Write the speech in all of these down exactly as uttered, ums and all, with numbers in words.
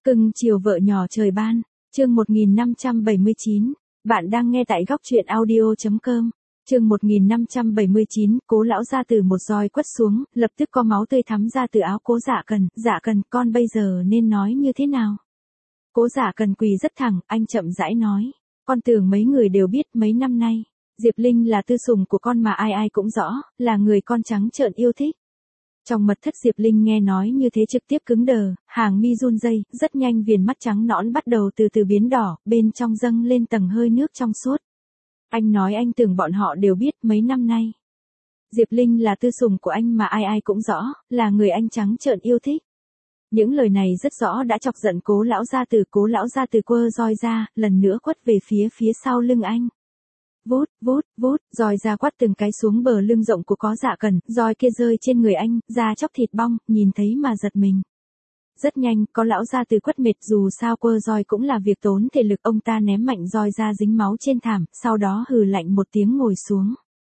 Cưng chiều vợ nhỏ trời ban, chương một nghìn năm trăm bảy mươi chín, bạn đang nghe tại góc truyện audio chấm com. Chương một nghìn năm trăm bảy mươi chín, Cố lão gia từ một roi quất xuống, lập tức có máu tươi thắm ra từ áo Cố Dạ Cần. Dạ Cần, con bây giờ nên nói như thế nào? Cố Dạ Cần quỳ rất thẳng, anh chậm rãi nói, con tưởng mấy người đều biết mấy năm nay, Diệp Linh là tư sủng của con mà ai ai cũng rõ, là người con trắng trợn yêu thích. Trong mật thất Diệp Linh nghe nói như thế trực tiếp cứng đờ, hàng mi run rẩy, rất nhanh viền mắt trắng nõn bắt đầu từ từ biến đỏ, bên trong dâng lên tầng hơi nước trong suốt. Anh nói anh tưởng bọn họ đều biết mấy năm nay. Diệp Linh là tư sủng của anh mà ai ai cũng rõ, là người anh trắng trợn yêu thích. Những lời này rất rõ đã chọc giận Cố lão gia từ. Cố lão gia từ quơ roi ra, lần nữa quất về phía phía sau lưng anh. Vút, vút, vút, roi ra quát từng cái xuống bờ lưng rộng của Có Dạ Cần, roi kia rơi trên người anh, da chóc thịt bong, nhìn thấy mà giật mình. Rất nhanh, Có lão gia từ quất mệt, dù sao quơ roi cũng là việc tốn thể lực, ông ta ném mạnh roi ra dính máu trên thảm, sau đó hừ lạnh một tiếng ngồi xuống.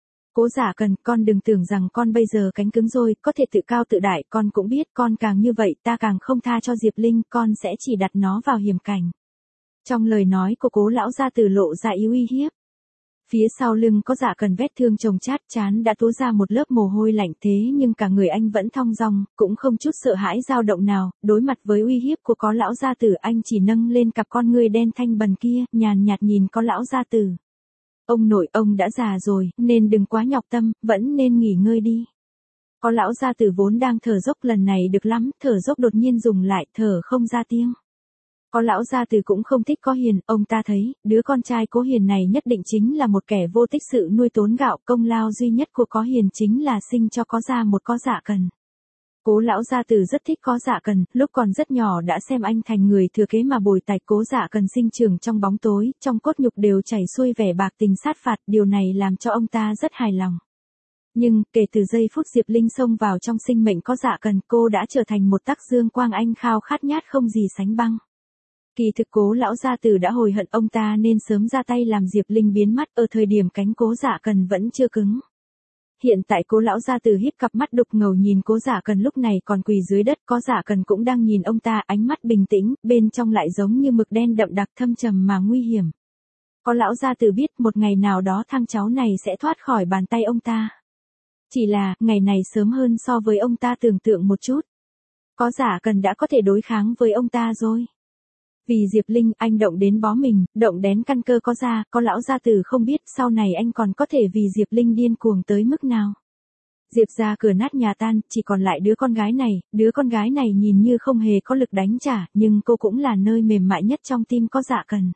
Cố Dạ Cần, con đừng tưởng rằng con bây giờ cánh cứng rồi, có thể tự cao tự đại, con cũng biết con càng như vậy ta càng không tha cho Diệp Linh, con sẽ chỉ đặt nó vào hiểm cảnh. Trong lời nói của Cố lão gia từ lộ ra ý uy hiếp. Phía sau lưng Có Dạ Cần vết thương chồng chát, trán đã túa ra một lớp mồ hôi lạnh, thế nhưng cả người anh vẫn thong dong, cũng không chút sợ hãi dao động nào. Đối mặt với uy hiếp của Có lão gia tử, anh chỉ nâng lên cặp con ngươi đen thanh bần kia, nhàn nhạt nhìn Có lão gia tử. Ông nội, ông đã già rồi, nên đừng quá nhọc tâm, vẫn nên nghỉ ngơi đi. Có lão gia tử vốn đang thở dốc, lần này được lắm, thở dốc đột nhiên dùng lại, thở không ra tiếng. Có lão gia từ cũng không thích Có Hiền, ông ta thấy, đứa con trai Cố Hiền này nhất định chính là một kẻ vô tích sự nuôi tốn gạo, công lao duy nhất của Có Hiền chính là sinh cho Có ra một Có Dạ Cần. Cố lão gia từ rất thích Có Dạ Cần, lúc còn rất nhỏ đã xem anh thành người thừa kế mà bồi tạch. Cố Dạ Cần sinh trưởng trong bóng tối, trong cốt nhục đều chảy xuôi vẻ bạc tình sát phạt, điều này làm cho ông ta rất hài lòng. Nhưng, kể từ giây phút Diệp Linh xông vào trong sinh mệnh Có Dạ Cần, cô đã trở thành một tắc dương quang anh khao khát nhát không gì sánh bằng. Kỳ thực Cố lão gia tử đã hối hận, ông ta nên sớm ra tay làm Diệp Linh biến mất ở thời điểm cánh Cố Dạ Cần vẫn chưa cứng. Hiện tại Cố lão gia tử híp cặp mắt đục ngầu nhìn Cố Dạ Cần lúc này còn quỳ dưới đất, Có Dạ Cần cũng đang nhìn ông ta, ánh mắt bình tĩnh, bên trong lại giống như mực đen đậm đặc thâm trầm mà nguy hiểm. Có lão gia tử biết một ngày nào đó thằng cháu này sẽ thoát khỏi bàn tay ông ta. Chỉ là, ngày này sớm hơn so với ông ta tưởng tượng một chút. Có Dạ Cần đã có thể đối kháng với ông ta rồi. Vì Diệp Linh, anh động đến bó mình, động đến căn cơ Có ra, Có lão gia tử không biết sau này anh còn có thể vì Diệp Linh điên cuồng tới mức nào. Diệp ra cửa nát nhà tan, chỉ còn lại đứa con gái này, đứa con gái này nhìn như không hề có lực đánh trả, nhưng cô cũng là nơi mềm mại nhất trong tim Có Dạ Cần.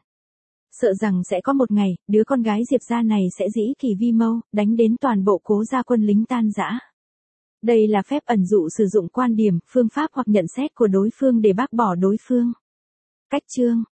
Sợ rằng sẽ có một ngày, đứa con gái Diệp ra này sẽ dĩ kỳ vi mâu, đánh đến toàn bộ Cố gia quân lính tan rã. Đây là phép ẩn dụ sử dụng quan điểm, phương pháp hoặc nhận xét của đối phương để bác bỏ đối phương. Cách chương,